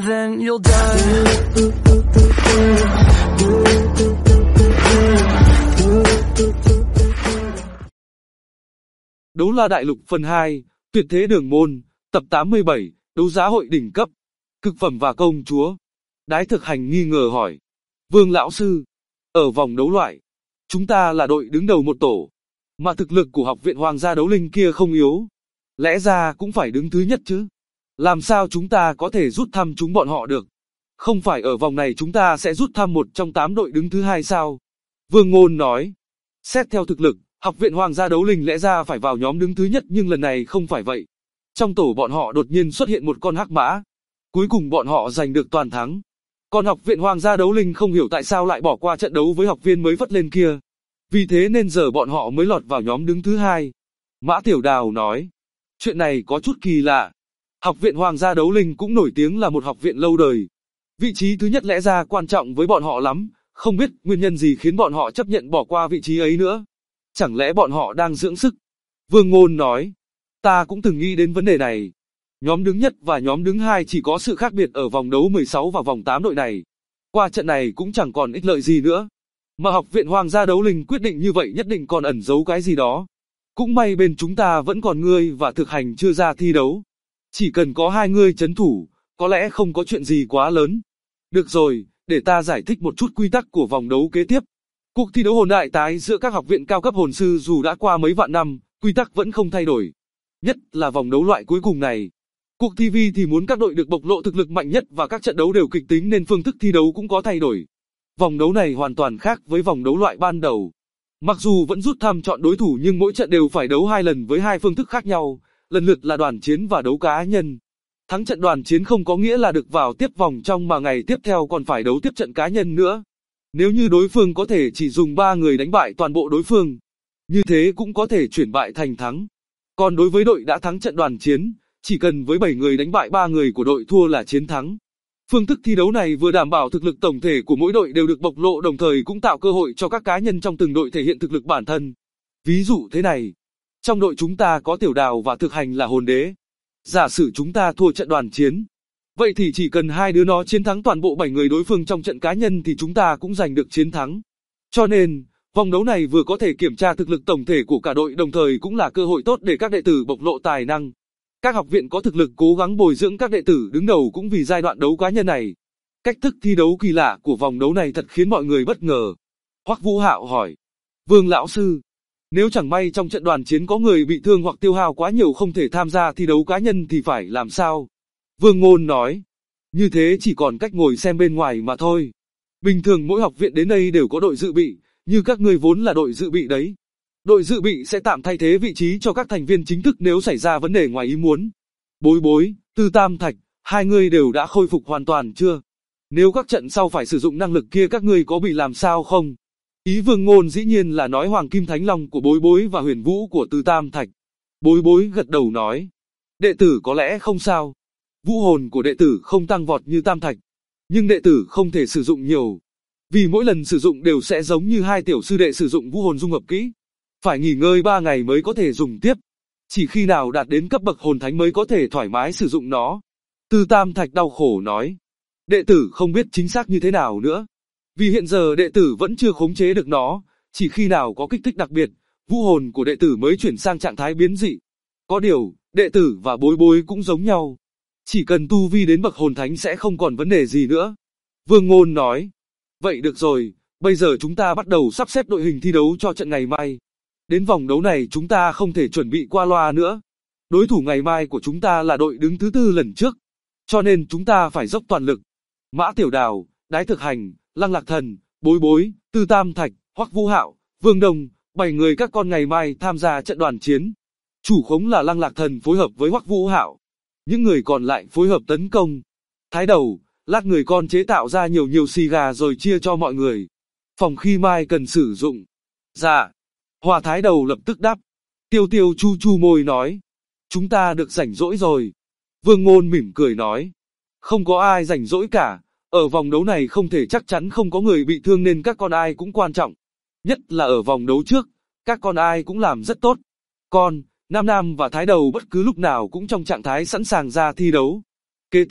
and then you'll die. Đấu la đại lục phần 2, tuyệt thế đường môn, tập 87, đấu giá hội đỉnh cấp, cực phẩm và công chúa. Đái Thực Hành nghi ngờ hỏi. Vương lão sư, ở vòng đấu loại, chúng ta là đội đứng đầu một tổ, mà thực lực của học viện Hoàng gia đấu linh kia không yếu. Lẽ ra cũng phải đứng thứ nhất chứ. Làm sao chúng ta có thể rút thăm chúng bọn họ được? Không phải ở vòng này chúng ta sẽ rút thăm một trong 8 đội đứng thứ hai sao? Vương Ngôn nói. Xét theo thực lực, học viện Hoàng gia đấu linh lẽ ra phải vào nhóm đứng thứ nhất, nhưng lần này không phải vậy. Trong tổ bọn họ đột nhiên xuất hiện một con hắc mã. Cuối cùng bọn họ giành được toàn thắng. Còn học viện Hoàng gia đấu linh không hiểu tại sao lại bỏ qua trận đấu với học viên mới vất lên kia. Vì thế nên giờ bọn họ mới lọt vào nhóm đứng thứ hai. Mã Tiểu Đào nói. Chuyện này có chút kỳ lạ. Học viện Hoàng gia đấu linh cũng nổi tiếng là một học viện lâu đời. Vị trí thứ nhất lẽ ra quan trọng với bọn họ lắm. Không biết nguyên nhân gì khiến bọn họ chấp nhận bỏ qua vị trí ấy nữa. Chẳng lẽ bọn họ đang dưỡng sức? Vương Ngôn nói. Ta cũng từng nghĩ đến vấn đề này. Nhóm đứng nhất và nhóm đứng hai chỉ có sự khác biệt ở vòng đấu 16 và vòng 8 đội này. Qua trận này cũng chẳng còn ích lợi gì nữa. Mà học viện Hoàng gia đấu linh quyết định như vậy nhất định còn ẩn giấu cái gì đó. Cũng may bên chúng ta vẫn còn ngươi và Thực Hành chưa ra thi đấu. Chỉ cần có hai ngươi trấn thủ, có lẽ không có chuyện gì quá lớn. Được rồi, để ta giải thích một chút quy tắc của vòng đấu kế tiếp. Cuộc thi đấu hồn đại tái giữa các học viện cao cấp hồn sư dù đã qua mấy vạn năm, quy tắc vẫn không thay đổi. Nhất là vòng đấu loại cuối cùng này. Cuộc thi vi thì muốn các đội được bộc lộ thực lực mạnh nhất và các trận đấu đều kịch tính nên phương thức thi đấu cũng có thay đổi. Vòng đấu này hoàn toàn khác với vòng đấu loại ban đầu. Mặc dù vẫn rút thăm chọn đối thủ nhưng mỗi trận đều phải đấu 2 lần với 2 phương thức khác nhau, lần lượt là đoàn chiến và đấu cá nhân. Thắng trận đoàn chiến không có nghĩa là được vào tiếp vòng trong mà ngày tiếp theo còn phải đấu tiếp trận cá nhân nữa. Nếu như đối phương có thể chỉ dùng 3 người đánh bại toàn bộ đối phương, như thế cũng có thể chuyển bại thành thắng. Còn đối với đội đã thắng trận đoàn chiến, chỉ cần với 7 người đánh bại 3 người của đội thua là chiến thắng. Phương thức thi đấu này vừa đảm bảo thực lực tổng thể của mỗi đội đều được bộc lộ, đồng thời cũng tạo cơ hội cho các cá nhân trong từng đội thể hiện thực lực bản thân. Ví dụ thế này, trong đội chúng ta có Tiểu Đào và Thực Hành là hồn đế. Giả sử chúng ta thua trận đoàn chiến, vậy thì chỉ cần hai đứa nó chiến thắng toàn bộ 7 người đối phương trong trận cá nhân thì chúng ta cũng giành được chiến thắng. Cho nên, vòng đấu này vừa có thể kiểm tra thực lực tổng thể của cả đội, đồng thời cũng là cơ hội tốt để các đệ tử bộc lộ tài năng. Các học viện có thực lực cố gắng bồi dưỡng các đệ tử đứng đầu cũng vì giai đoạn đấu cá nhân này. Cách thức thi đấu kỳ lạ của vòng đấu này thật khiến mọi người bất ngờ. Hoắc Vũ Hạo hỏi. Vương lão sư, nếu chẳng may trong trận đoàn chiến có người bị thương hoặc tiêu hao quá nhiều không thể tham gia thi đấu cá nhân thì phải làm sao? Vương Ngôn nói. Như thế chỉ còn cách ngồi xem bên ngoài mà thôi. Bình thường mỗi học viện đến đây đều có đội dự bị, như các ngươi vốn là đội dự bị đấy. Đội dự bị sẽ tạm thay thế vị trí cho các thành viên chính thức nếu xảy ra vấn đề ngoài ý muốn. Bối Bối, Tư Tam Thạch, hai người đều đã khôi phục hoàn toàn chưa? Nếu các trận sau phải sử dụng năng lực kia các ngươi có bị làm sao không? Ý Vương Ngôn dĩ nhiên là nói Hoàng Kim Thánh Long của Bối Bối và Huyền Vũ của Tư Tam Thạch. Bối Bối gật đầu nói. Đệ tử có lẽ không sao. Vũ hồn của đệ tử không tăng vọt như Tam Thạch. Nhưng đệ tử không thể sử dụng nhiều. Vì mỗi lần sử dụng đều sẽ giống như hai tiểu sư đệ sử dụng vũ hồn dung hợp kỹ. Phải nghỉ ngơi 3 ngày mới có thể dùng tiếp. Chỉ khi nào đạt đến cấp bậc hồn thánh mới có thể thoải mái sử dụng nó. Tư Tam Thạch đau khổ nói. Đệ tử không biết chính xác như thế nào nữa. Vì hiện giờ đệ tử vẫn chưa khống chế được nó. Chỉ khi nào có kích thích đặc biệt, vũ hồn của đệ tử mới chuyển sang trạng thái biến dị. Có điều, đệ tử và Bối Bối cũng giống nhau. Chỉ cần tu vi đến bậc hồn thánh sẽ không còn vấn đề gì nữa. Vương Ngôn nói. Vậy được rồi, bây giờ chúng ta bắt đầu sắp xếp đội hình thi đấu cho trận ngày mai. Đến vòng đấu này chúng ta không thể chuẩn bị qua loa nữa. Đối thủ ngày mai của chúng ta là đội đứng thứ 4 lần trước. Cho nên chúng ta phải dốc toàn lực. Mã Tiểu Đào, Đái Thực Hành, Lăng Lạc Thần, Bối Bối, Tư Tam Thạch, Hoắc Vũ Hạo, Vương Đông, 7 người các con ngày mai tham gia trận đoàn chiến. Chủ khống là Lăng Lạc Thần phối hợp với Hoắc Vũ Hạo. Những người còn lại phối hợp tấn công. Thái Đầu, lát người con chế tạo ra nhiều xì gà rồi chia cho mọi người. Phòng khi mai cần sử dụng. Dạ. Hòa Thái Đầu lập tức đáp. Tiêu Tiêu chu chu môi nói. Chúng ta được rảnh rỗi rồi. Vương Ngôn mỉm cười nói. Không có ai rảnh rỗi cả. Ở vòng đấu này không thể chắc chắn không có người bị thương nên các con ai cũng quan trọng. Nhất là ở vòng đấu trước, các con ai cũng làm rất tốt. Con, Nam Nam và Thái Đầu bất cứ lúc nào cũng trong trạng thái sẵn sàng ra thi đấu. Kế tiếp,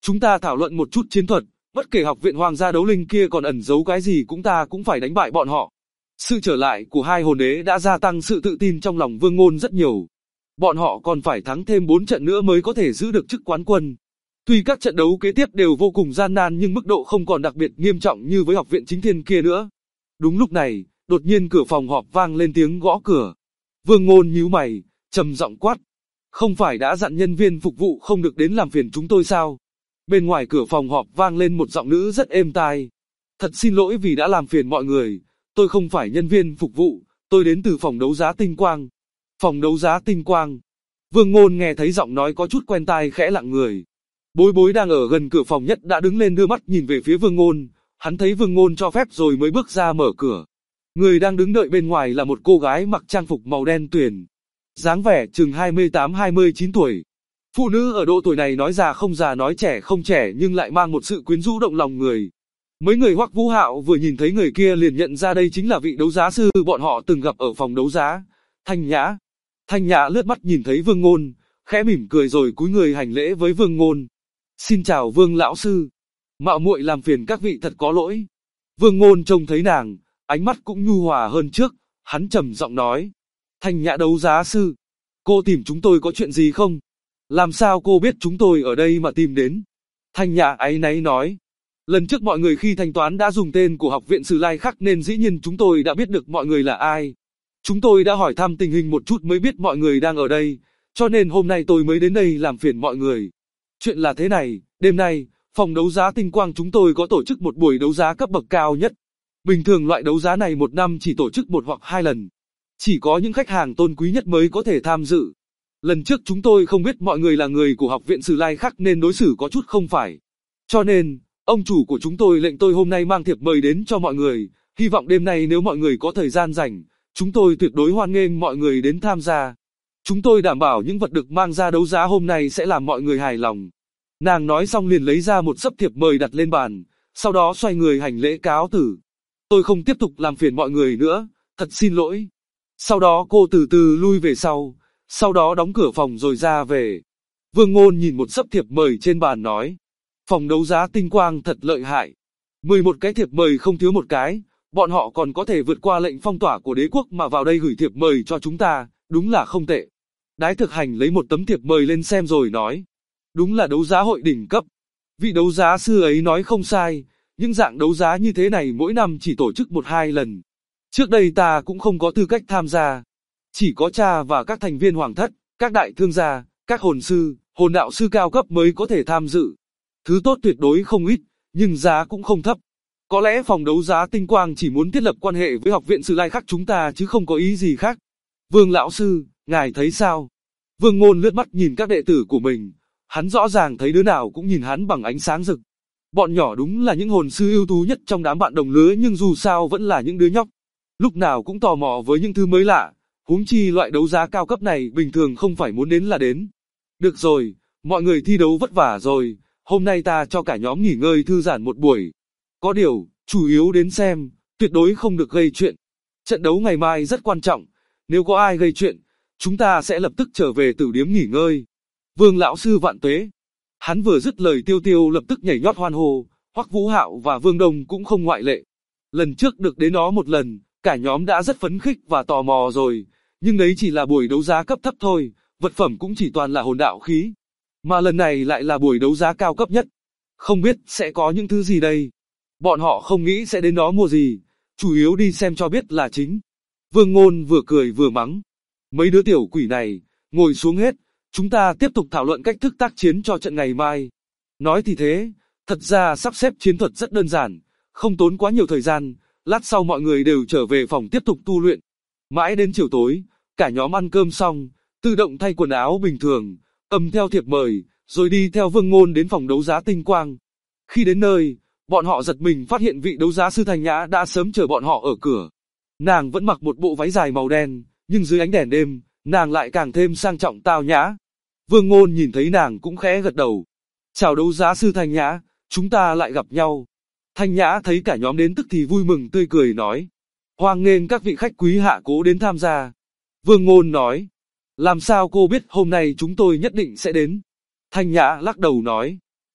Chúng ta thảo luận một chút chiến thuật, bất kể học viện Hoàng gia đấu linh kia còn ẩn giấu cái gì ta cũng phải đánh bại bọn họ. Sự trở lại của hai hồn đế đã gia tăng sự tự tin trong lòng Vương Ngôn rất nhiều. Bọn họ còn phải thắng thêm 4 trận nữa mới có thể giữ được chức quán quân. Tuy các trận đấu kế tiếp đều vô cùng gian nan nhưng mức độ không còn đặc biệt nghiêm trọng như với học viện Chính Thiên kia nữa. Đúng lúc này, đột nhiên cửa phòng họp vang lên tiếng gõ cửa. Vương Ngôn nhíu mày, trầm giọng quát. Không phải đã dặn nhân viên phục vụ không được đến làm phiền chúng tôi sao? Bên ngoài cửa phòng họp vang lên một giọng nữ rất êm tai. Thật xin lỗi vì đã làm phiền mọi người, tôi không phải nhân viên phục vụ, tôi đến từ phòng đấu giá Tinh Quang. Phòng đấu giá Tinh Quang. Vương Ngôn nghe thấy giọng nói có chút quen tai khẽ lặng người. Bối Bối đang ở gần cửa phòng nhất đã đứng lên đưa mắt nhìn về phía Vương Ngôn, hắn thấy Vương Ngôn cho phép rồi mới bước ra mở cửa. Người đang đứng đợi bên ngoài là một cô gái mặc trang phục màu đen tuyền, dáng vẻ chừng 28-29 tuổi. Phụ nữ ở độ tuổi này nói già không già nói trẻ không trẻ nhưng lại mang một sự quyến rũ động lòng người. Mấy người Hoắc Vũ Hạo vừa nhìn thấy người kia liền nhận ra đây chính là vị đấu giá sư bọn họ từng gặp ở phòng đấu giá, Thanh Nhã. Thanh Nhã lướt mắt nhìn thấy Vương Ngôn, khẽ mỉm cười rồi cúi người hành lễ với Vương Ngôn. Xin chào Vương lão sư. Mạo muội làm phiền các vị thật có lỗi. Vương Ngôn trông thấy nàng, ánh mắt cũng nhu hòa hơn trước, hắn trầm giọng nói. Thanh Nhã đấu giá sư, cô tìm chúng tôi có chuyện gì không? Làm sao cô biết chúng tôi ở đây mà tìm đến? Thanh Nhã áy náy nói. Lần trước mọi người khi thanh toán đã dùng tên của học viện Sử Lai Khắc nên dĩ nhiên chúng tôi đã biết được mọi người là ai. Chúng tôi đã hỏi thăm tình hình một chút mới biết mọi người đang ở đây, cho nên hôm nay tôi mới đến đây làm phiền mọi người. Chuyện là thế này, đêm nay, phòng đấu giá Tinh Quang chúng tôi có tổ chức một buổi đấu giá cấp bậc cao nhất. Bình thường loại đấu giá này một năm chỉ tổ chức 1 hoặc 2 lần. Chỉ có những khách hàng tôn quý nhất mới có thể tham dự. Lần trước chúng tôi không biết mọi người là người của học viện Sử Lai Khắc nên đối xử có chút không phải. Cho nên, ông chủ của chúng tôi lệnh tôi hôm nay mang thiệp mời đến cho mọi người, hy vọng đêm nay nếu mọi người có thời gian rảnh, chúng tôi tuyệt đối hoan nghênh mọi người đến tham gia. Chúng tôi đảm bảo những vật được mang ra đấu giá hôm nay sẽ làm mọi người hài lòng. Nàng nói xong liền lấy ra một xấp thiệp mời đặt lên bàn, sau đó xoay người hành lễ cáo từ. Tôi không tiếp tục làm phiền mọi người nữa, thật xin lỗi. Sau đó cô từ từ lui về sau đó đóng cửa phòng rồi ra về. Vương Ngôn nhìn một xấp thiệp mời trên bàn nói. Phòng đấu giá Tinh Quang thật lợi hại. 11 cái thiệp mời không thiếu một cái, bọn họ còn có thể vượt qua lệnh phong tỏa của đế quốc mà vào đây gửi thiệp mời cho chúng ta, đúng là không tệ. Đái Thực Hành lấy một tấm thiệp mời lên xem rồi nói. Đúng là đấu giá hội đỉnh cấp. Vị đấu giá sư ấy nói không sai, những dạng đấu giá như thế này mỗi năm chỉ tổ chức 1-2 lần. Trước đây ta cũng không có tư cách tham gia. Chỉ có cha và các thành viên hoàng thất, các đại thương gia, các hồn sư, hồn đạo sư cao cấp mới có thể tham dự. Thứ tốt tuyệt đối không ít, nhưng giá cũng không thấp. Có lẽ phòng đấu giá Tinh Quang chỉ muốn thiết lập quan hệ với học viện Sử Lai Khắc chúng ta chứ không có ý gì khác. Vương lão sư, ngài thấy sao? Vương Ngôn lướt mắt nhìn các đệ tử của mình, hắn rõ ràng thấy đứa nào cũng nhìn hắn bằng ánh sáng rực. Bọn nhỏ đúng là những hồn sư ưu tú nhất trong đám bạn đồng lứa nhưng dù sao vẫn là những đứa nhóc. Lúc nào cũng tò mò với những thứ mới lạ, huống chi loại đấu giá cao cấp này bình thường không phải muốn đến là đến. Được rồi, mọi người thi đấu vất vả rồi, hôm nay ta cho cả nhóm nghỉ ngơi thư giãn một buổi. Có điều, chủ yếu đến xem, tuyệt đối không được gây chuyện. Trận đấu ngày mai rất quan trọng, nếu có ai gây chuyện, chúng ta sẽ lập tức trở về tử điếm nghỉ ngơi. Vương lão sư vạn tuế. Hắn vừa dứt lời Tiêu Tiêu lập tức nhảy nhót hoan hô, Hoắc Vũ Hạo và Vương Đông cũng không ngoại lệ. Lần trước được đến đó một lần, cả nhóm đã rất phấn khích và tò mò rồi, nhưng đấy chỉ là buổi đấu giá cấp thấp thôi, vật phẩm cũng chỉ toàn là hồn đạo khí. Mà lần này lại là buổi đấu giá cao cấp nhất. Không biết sẽ có những thứ gì đây. Bọn họ không nghĩ sẽ đến đó mua gì, chủ yếu đi xem cho biết là chính. Vương Ngôn vừa cười vừa mắng. Mấy đứa tiểu quỷ này, ngồi xuống hết, chúng ta tiếp tục thảo luận cách thức tác chiến cho trận ngày mai. Nói thì thế, thật ra sắp xếp chiến thuật rất đơn giản, không tốn quá nhiều thời gian, lát sau mọi người đều trở về phòng tiếp tục tu luyện. Mãi đến chiều tối, cả nhóm ăn cơm xong, tự động thay quần áo bình thường, cầm theo thiệp mời, rồi đi theo Vương Ngôn đến phòng đấu giá Tinh Quang. Khi đến nơi, bọn họ giật mình phát hiện vị đấu giá sư Thanh Nhã đã sớm chờ bọn họ ở cửa. Nàng vẫn mặc một bộ váy dài màu đen, nhưng dưới ánh đèn đêm, nàng lại càng thêm sang trọng tao nhã. Vương Ngôn nhìn thấy nàng cũng khẽ gật đầu. Chào đấu giá sư Thanh Nhã, chúng ta lại gặp nhau. Thanh Nhã thấy cả nhóm đến tức thì vui mừng tươi cười nói. Hoan nghênh các vị khách quý hạ cố đến tham gia. Vương Ngôn nói. Làm sao cô biết hôm nay chúng tôi nhất định sẽ đến? Thanh Nhã lắc đầu nói.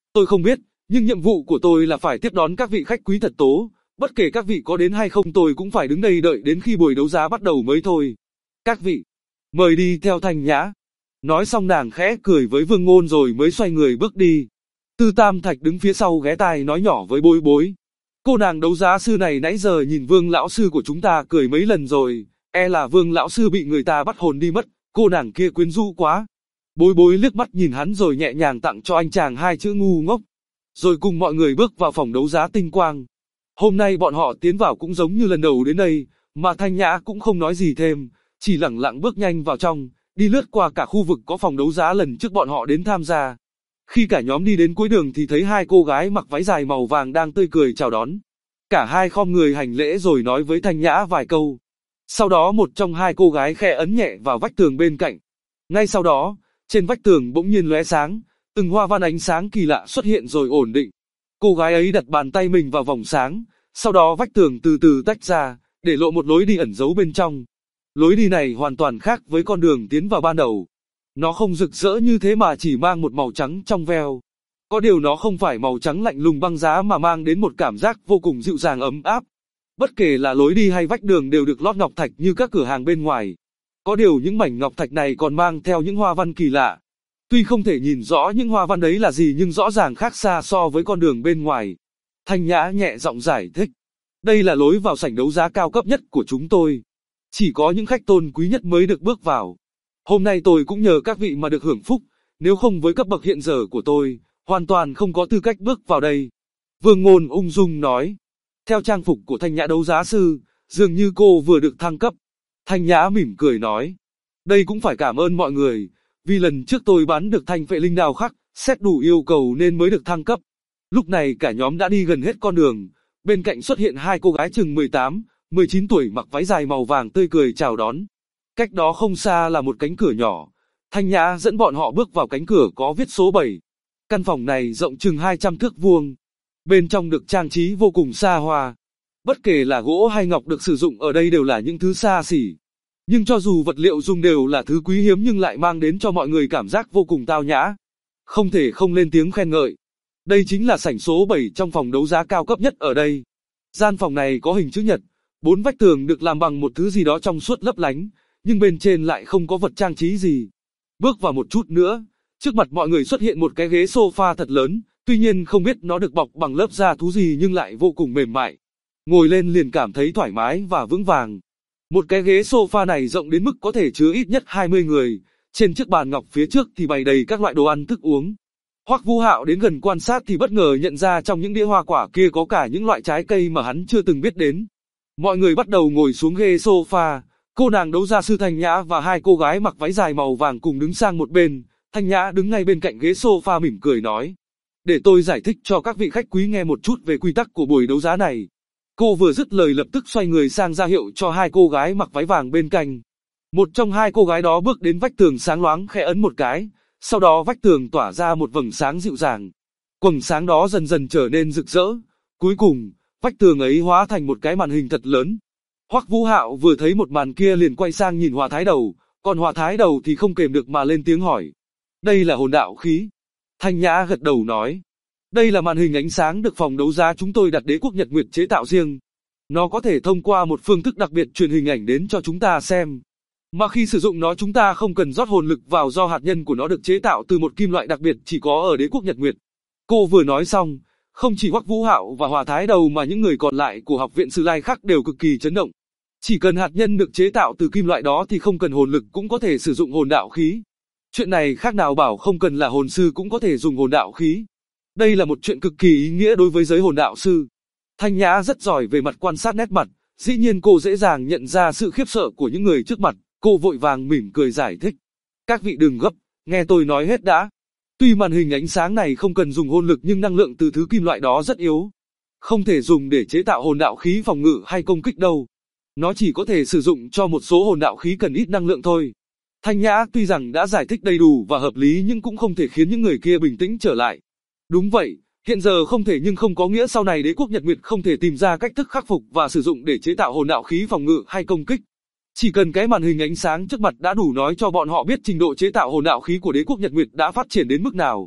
Tôi không biết, nhưng nhiệm vụ của tôi là phải tiếp đón các vị khách quý thật tố, bất kể các vị có đến hay không tôi cũng phải đứng đây đợi đến khi buổi đấu giá bắt đầu mới thôi. Các vị, mời đi theo Thanh Nhã. Nói xong nàng khẽ cười với Vương Ngôn rồi mới xoay người bước đi. Tư Tam Thạch đứng phía sau ghé tai nói nhỏ với Bối Bối. Cô nàng đấu giá sư này nãy giờ nhìn Vương lão sư của chúng ta cười mấy lần rồi, e là Vương lão sư bị người ta bắt hồn đi mất, cô nàng kia quyến rũ quá. Bối Bối liếc mắt nhìn hắn rồi nhẹ nhàng tặng cho anh chàng 2 chữ ngu ngốc. Rồi cùng mọi người bước vào phòng đấu giá Tinh Quang. Hôm nay bọn họ tiến vào cũng giống như lần đầu đến đây, mà Thanh Nhã cũng không nói gì thêm, chỉ lẳng lặng bước nhanh vào trong, đi lướt qua cả khu vực có phòng đấu giá lần trước bọn họ đến tham gia. Khi cả nhóm đi đến cuối đường thì thấy 2 cô gái mặc váy dài màu vàng đang tươi cười chào đón. Cả hai khom người hành lễ rồi nói với Thanh Nhã vài câu. Sau đó một trong 2 cô gái khẽ ấn nhẹ vào vách tường bên cạnh. Ngay sau đó, trên vách tường bỗng nhiên lóe sáng, từng hoa văn ánh sáng kỳ lạ xuất hiện rồi ổn định. Cô gái ấy đặt bàn tay mình vào vòng sáng, sau đó vách tường từ từ tách ra, để lộ một lối đi ẩn giấu bên trong. Lối đi này hoàn toàn khác với con đường tiến vào ban đầu. Nó không rực rỡ như thế mà chỉ mang một màu trắng trong veo. Có điều nó không phải màu trắng lạnh lùng băng giá mà mang đến một cảm giác vô cùng dịu dàng ấm áp. Bất kể là lối đi hay vách đường đều được lót ngọc thạch như các cửa hàng bên ngoài. Có điều những mảnh ngọc thạch này còn mang theo những hoa văn kỳ lạ. Tuy không thể nhìn rõ những hoa văn đấy là gì nhưng rõ ràng khác xa so với con đường bên ngoài. Thanh Nhã nhẹ giọng giải thích. Đây là lối vào sảnh đấu giá cao cấp nhất của chúng tôi. Chỉ có những khách tôn quý nhất mới được bước vào. Hôm nay tôi cũng nhờ các vị mà được hưởng phúc, nếu không với cấp bậc hiện giờ của tôi, hoàn toàn không có tư cách bước vào đây. Vương Ngôn ung dung nói. Theo trang phục của Thanh Nhã đấu giá sư, dường như cô vừa được thăng cấp. Thanh Nhã mỉm cười nói. Đây cũng phải cảm ơn mọi người, vì lần trước tôi bán được thanh phệ linh đao khắc, xét đủ yêu cầu nên mới được thăng cấp. Lúc này cả nhóm đã đi gần hết con đường, bên cạnh xuất hiện 2 cô gái chừng 18, 19 tuổi mặc váy dài màu vàng tươi cười chào đón. Cách đó không xa là một cánh cửa nhỏ. Thanh Nhã dẫn bọn họ bước vào cánh cửa có viết số 7. Căn phòng này rộng chừng 200 thước vuông. Bên trong được trang trí vô cùng xa hoa. Bất kể là gỗ hay ngọc được sử dụng ở đây đều là những thứ xa xỉ. Nhưng cho dù vật liệu dùng đều là thứ quý hiếm nhưng lại mang đến cho mọi người cảm giác vô cùng tao nhã. Không thể không lên tiếng khen ngợi. Đây chính là sảnh số 7 trong phòng đấu giá cao cấp nhất ở đây. Gian phòng này có hình chữ nhật. 4 vách tường được làm bằng một thứ gì đó trong suốt lấp lánh, nhưng bên trên lại không có vật trang trí gì. Bước vào một chút nữa, trước mặt mọi người xuất hiện một cái ghế sofa thật lớn, tuy nhiên không biết nó được bọc bằng lớp da thú gì nhưng lại vô cùng mềm mại. Ngồi lên liền cảm thấy thoải mái và vững vàng. Một cái ghế sofa này rộng đến mức có thể chứa ít nhất 20 người, trên chiếc bàn ngọc phía trước thì bày đầy các loại đồ ăn thức uống. Hoắc Vũ Hạo đến gần quan sát thì bất ngờ nhận ra trong những đĩa hoa quả kia có cả những loại trái cây mà hắn chưa từng biết đến. Mọi người bắt đầu ngồi xuống ghế sofa, cô nàng đấu giá sư Thanh Nhã và 2 cô gái mặc váy dài màu vàng cùng đứng sang một bên, Thanh Nhã đứng ngay bên cạnh ghế sofa mỉm cười nói. Để tôi giải thích cho các vị khách quý nghe một chút về quy tắc của buổi đấu giá này. Cô vừa dứt lời lập tức xoay người sang ra hiệu cho 2 cô gái mặc váy vàng bên cạnh. Một trong 2 cô gái đó bước đến vách tường sáng loáng khẽ ấn một cái, sau đó vách tường tỏa ra một vầng sáng dịu dàng. Quầng sáng đó dần dần trở nên rực rỡ, cuối cùng, vách tường ấy hóa thành một cái màn hình thật lớn. Hoắc Vũ Hạo vừa thấy một màn kia liền quay sang nhìn Hòa Thái Đầu, còn Hòa Thái Đầu thì không kềm được mà lên tiếng hỏi. Đây là hồn đạo khí. Thanh Nhã gật đầu nói. Đây là màn hình ánh sáng được phòng đấu giá chúng tôi đặt Đế quốc Nhật Nguyệt chế tạo riêng. Nó có thể thông qua một phương thức đặc biệt truyền hình ảnh đến cho chúng ta xem. Mà khi sử dụng nó chúng ta không cần rót hồn lực vào do hạt nhân của nó được chế tạo từ một kim loại đặc biệt chỉ có ở Đế quốc Nhật Nguyệt. Cô vừa nói xong, không chỉ Hoắc Vũ Hạo và Hòa Thái Đầu mà những người còn lại của học viện Sử Lai khác đều cực kỳ chấn động. Chỉ cần hạt nhân được chế tạo từ kim loại đó thì không cần hồn lực cũng có thể sử dụng hồn đạo khí. Chuyện này khác nào bảo không cần là hồn sư cũng có thể dùng hồn đạo khí. Đây là một chuyện cực kỳ ý nghĩa đối với giới hồn đạo sư. Thanh Nhã rất giỏi về mặt quan sát nét mặt, dĩ nhiên cô dễ dàng nhận ra sự khiếp sợ của những người trước mặt, cô vội vàng mỉm cười giải thích. Các vị đừng gấp, nghe tôi nói hết đã. Tuy màn hình ánh sáng này không cần dùng hồn lực nhưng năng lượng từ thứ kim loại đó rất yếu. Không thể dùng để chế tạo hồn đạo khí phòng ngự hay công kích đâu. Nó chỉ có thể sử dụng cho một số hồn đạo khí cần ít năng lượng thôi. Thanh Nhã tuy rằng đã giải thích đầy đủ và hợp lý nhưng cũng không thể khiến những người kia bình tĩnh trở lại. Đúng vậy, hiện giờ không thể nhưng không có nghĩa sau này Đế quốc Nhật Nguyệt không thể tìm ra cách thức khắc phục và sử dụng để chế tạo hồn đạo khí phòng ngự hay công kích. Chỉ cần cái màn hình ánh sáng trước mặt đã đủ nói cho bọn họ biết trình độ chế tạo hồn đạo khí của Đế quốc Nhật Nguyệt đã phát triển đến mức nào.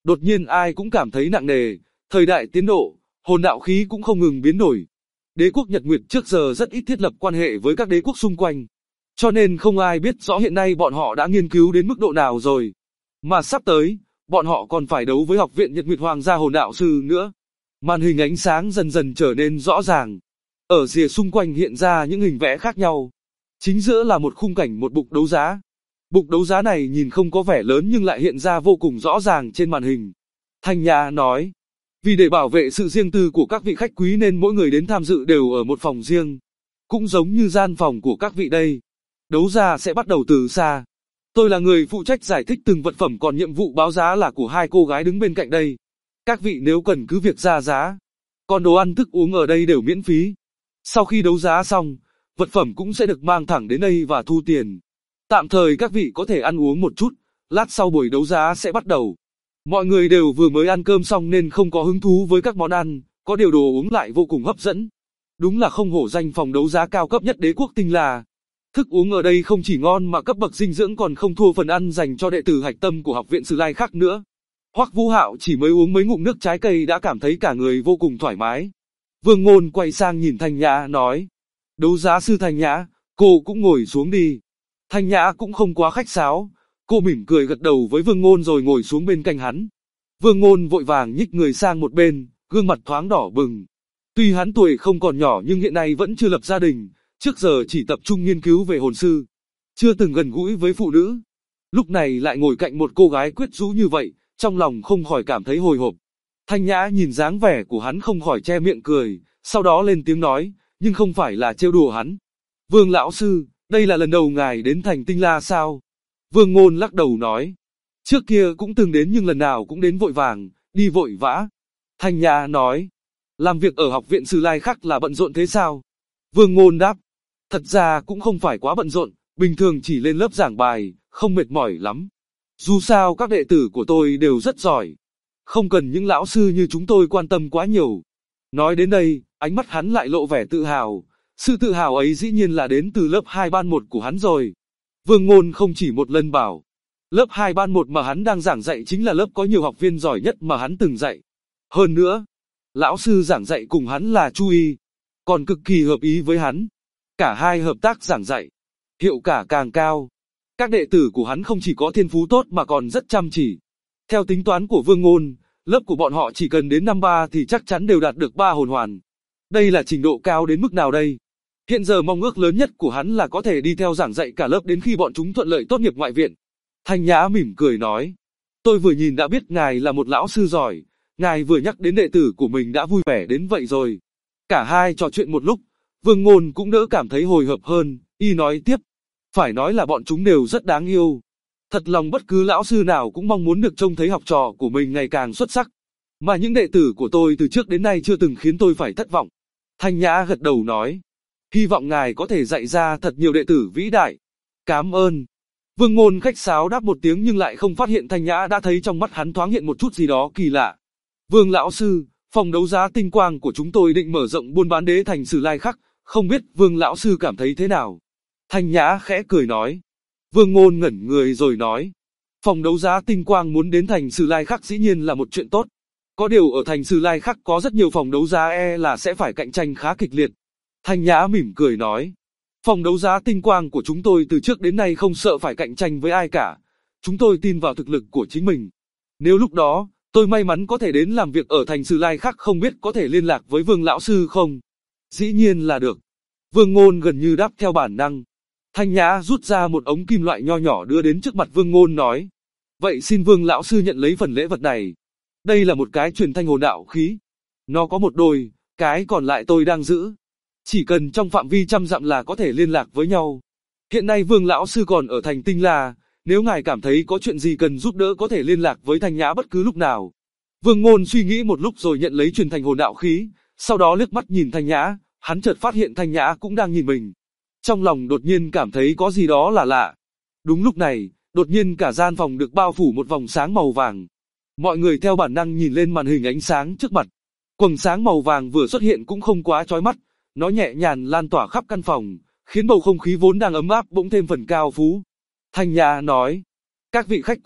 Đột nhiên ai cũng cảm thấy nặng nề, thời đại tiến độ, hồn đạo khí cũng không ngừng biến đổi. Đế quốc Nhật Nguyệt trước giờ rất ít thiết lập quan hệ với các đế quốc xung quanh. Cho nên không ai biết rõ hiện nay bọn họ đã nghiên cứu đến mức độ nào rồi. Mà sắp tới, bọn họ còn phải đấu với Học viện Nhật Nguyệt Hoàng gia hồn đạo sư nữa. Màn hình ánh sáng dần dần trở nên rõ ràng. Ở rìa xung quanh hiện ra những hình vẽ khác nhau. Chính giữa là một khung cảnh một bục đấu giá. Bục đấu giá này nhìn không có vẻ lớn nhưng lại hiện ra vô cùng rõ ràng trên màn hình. Thanh Nhã nói, vì để bảo vệ sự riêng tư của các vị khách quý nên mỗi người đến tham dự đều ở một phòng riêng. Cũng giống như gian phòng của các vị đây. Đấu giá sẽ bắt đầu từ xa. Tôi là người phụ trách giải thích từng vật phẩm, còn nhiệm vụ báo giá là của hai cô gái đứng bên cạnh đây. Các vị nếu cần cứ việc ra giá. Còn đồ ăn thức uống ở đây đều miễn phí. Sau khi đấu giá xong, vật phẩm cũng sẽ được mang thẳng đến đây và thu tiền. Tạm thời các vị có thể ăn uống một chút, lát sau buổi đấu giá sẽ bắt đầu. Mọi người đều vừa mới ăn cơm xong nên không có hứng thú với các món ăn, có điều đồ uống lại vô cùng hấp dẫn. Đúng là không hổ danh phòng đấu giá cao cấp nhất đế quốc Tinh La. Thức uống ở đây không chỉ ngon mà cấp bậc dinh dưỡng còn không thua phần ăn dành cho đệ tử hạch tâm của Học viện Sử Lai khác nữa. Hoắc Vũ Hạo chỉ mới uống mấy ngụm nước trái cây đã cảm thấy cả người vô cùng thoải mái. Vương Ngôn quay sang nhìn Thanh Nhã nói, đấu giá sư Thanh Nhã, cô cũng ngồi xuống đi. Thanh Nhã cũng không quá khách sáo, cô mỉm cười gật đầu với Vương Ngôn rồi ngồi xuống bên cạnh hắn. Vương Ngôn vội vàng nhích người sang một bên, gương mặt thoáng đỏ bừng. Tuy hắn tuổi không còn nhỏ nhưng hiện nay vẫn chưa lập gia đình, trước giờ chỉ tập trung nghiên cứu về hồn sư, chưa từng gần gũi với phụ nữ. Lúc này lại ngồi cạnh một cô gái quyến rũ như vậy, trong lòng không khỏi cảm thấy hồi hộp. Thanh Nhã nhìn dáng vẻ của hắn không khỏi che miệng cười, sau đó lên tiếng nói, nhưng không phải là trêu đùa hắn. Vương lão sư, đây là lần đầu ngài đến thành Tinh La sao? Vương Ngôn lắc đầu nói, trước kia cũng từng đến nhưng lần nào cũng đến vội vàng, đi vội vã. Thanh Nhã nói, làm việc ở Học viện Sử Lai khác là bận rộn thế sao? Vương Ngôn đáp, thật ra cũng không phải quá bận rộn, bình thường chỉ lên lớp giảng bài, không mệt mỏi lắm. Dù sao các đệ tử của tôi đều rất giỏi, không cần những lão sư như chúng tôi quan tâm quá nhiều. Nói đến đây, ánh mắt hắn lại lộ vẻ tự hào, sự tự hào ấy dĩ nhiên là đến từ lớp 2 ban 1 của hắn rồi. Vương Ngôn không chỉ một lần bảo, lớp 2 ban 1 mà hắn đang giảng dạy chính là lớp có nhiều học viên giỏi nhất mà hắn từng dạy. Hơn nữa, lão sư giảng dạy cùng hắn là Chu Y, còn cực kỳ hợp ý với hắn. Cả hai hợp tác giảng dạy, hiệu quả càng cao. Các đệ tử của hắn không chỉ có thiên phú tốt mà còn rất chăm chỉ. Theo tính toán của Vương Ngôn, lớp của bọn họ chỉ cần đến năm 3 thì chắc chắn đều đạt được 3 hồn hoàn. Đây là trình độ cao đến mức nào đây? Hiện giờ mong ước lớn nhất của hắn là có thể đi theo giảng dạy cả lớp đến khi bọn chúng thuận lợi tốt nghiệp ngoại viện. Thanh Nhã mỉm cười nói, tôi vừa nhìn đã biết ngài là một lão sư giỏi, ngài vừa nhắc đến đệ tử của mình đã vui vẻ đến vậy rồi. Cả hai trò chuyện một lúc, Vương Ngôn cũng đỡ cảm thấy hồi hộp hơn, y nói tiếp, phải nói là bọn chúng đều rất đáng yêu. Thật lòng bất cứ lão sư nào cũng mong muốn được trông thấy học trò của mình ngày càng xuất sắc. Mà những đệ tử của tôi từ trước đến nay chưa từng khiến tôi phải thất vọng. Thanh Nhã gật đầu nói, hy vọng ngài có thể dạy ra thật nhiều đệ tử vĩ đại. Cảm ơn. Vương Ngôn khách sáo đáp một tiếng nhưng lại không phát hiện Thanh Nhã đã thấy trong mắt hắn thoáng hiện một chút gì đó kỳ lạ. Vương lão sư, phòng đấu giá Tinh Quang của chúng tôi định mở rộng buôn bán đế thành Sử Lai Khắc, không biết Vương lão sư cảm thấy thế nào? Thanh Nhã khẽ cười nói. Vương Ngôn ngẩn người rồi nói, phòng đấu giá Tinh Quang muốn đến thành Sử Lai Khắc dĩ nhiên là một chuyện tốt. Có điều ở thành Sử Lai Khắc có rất nhiều phòng đấu giá là sẽ phải cạnh tranh khá kịch liệt. Thanh Nhã mỉm cười nói, phòng đấu giá Tinh Quang của chúng tôi từ trước đến nay không sợ phải cạnh tranh với ai cả. Chúng tôi tin vào thực lực của chính mình. Nếu lúc đó, tôi may mắn có thể đến làm việc ở thành Sử Lai Khắc, không biết có thể liên lạc với Vương lão sư không? Dĩ nhiên là được. Vương Ngôn gần như đáp theo bản năng. Thanh Nhã rút ra một ống kim loại nho nhỏ đưa đến trước mặt Vương Ngôn nói, vậy xin Vương lão sư nhận lấy phần lễ vật này. Đây là một cái truyền thanh hồn đạo khí. Nó có một đôi, cái còn lại tôi đang giữ. Chỉ cần trong phạm vi 100 dặm là có thể liên lạc với nhau. Hiện nay Vương lão sư còn ở thành Tinh La, nếu ngài cảm thấy có chuyện gì cần giúp đỡ có thể liên lạc với Thanh Nhã bất cứ lúc nào. Vương Ngôn suy nghĩ một lúc rồi nhận lấy truyền thanh hồn đạo khí, sau đó liếc mắt nhìn Thanh Nhã, hắn chợt phát hiện Thanh Nhã cũng đang nhìn mình. Trong lòng đột nhiên cảm thấy có gì đó là lạ. Đúng lúc này, đột nhiên cả gian phòng được bao phủ một vòng sáng màu vàng. Mọi người theo bản năng nhìn lên màn hình ánh sáng trước mặt. Quầng sáng màu vàng vừa xuất hiện cũng không quá chói mắt, nó nhẹ nhàng lan tỏa khắp căn phòng, khiến bầu không khí vốn đang ấm áp bỗng thêm phần cao phú. Thanh Nhã nói, các vị khách quý,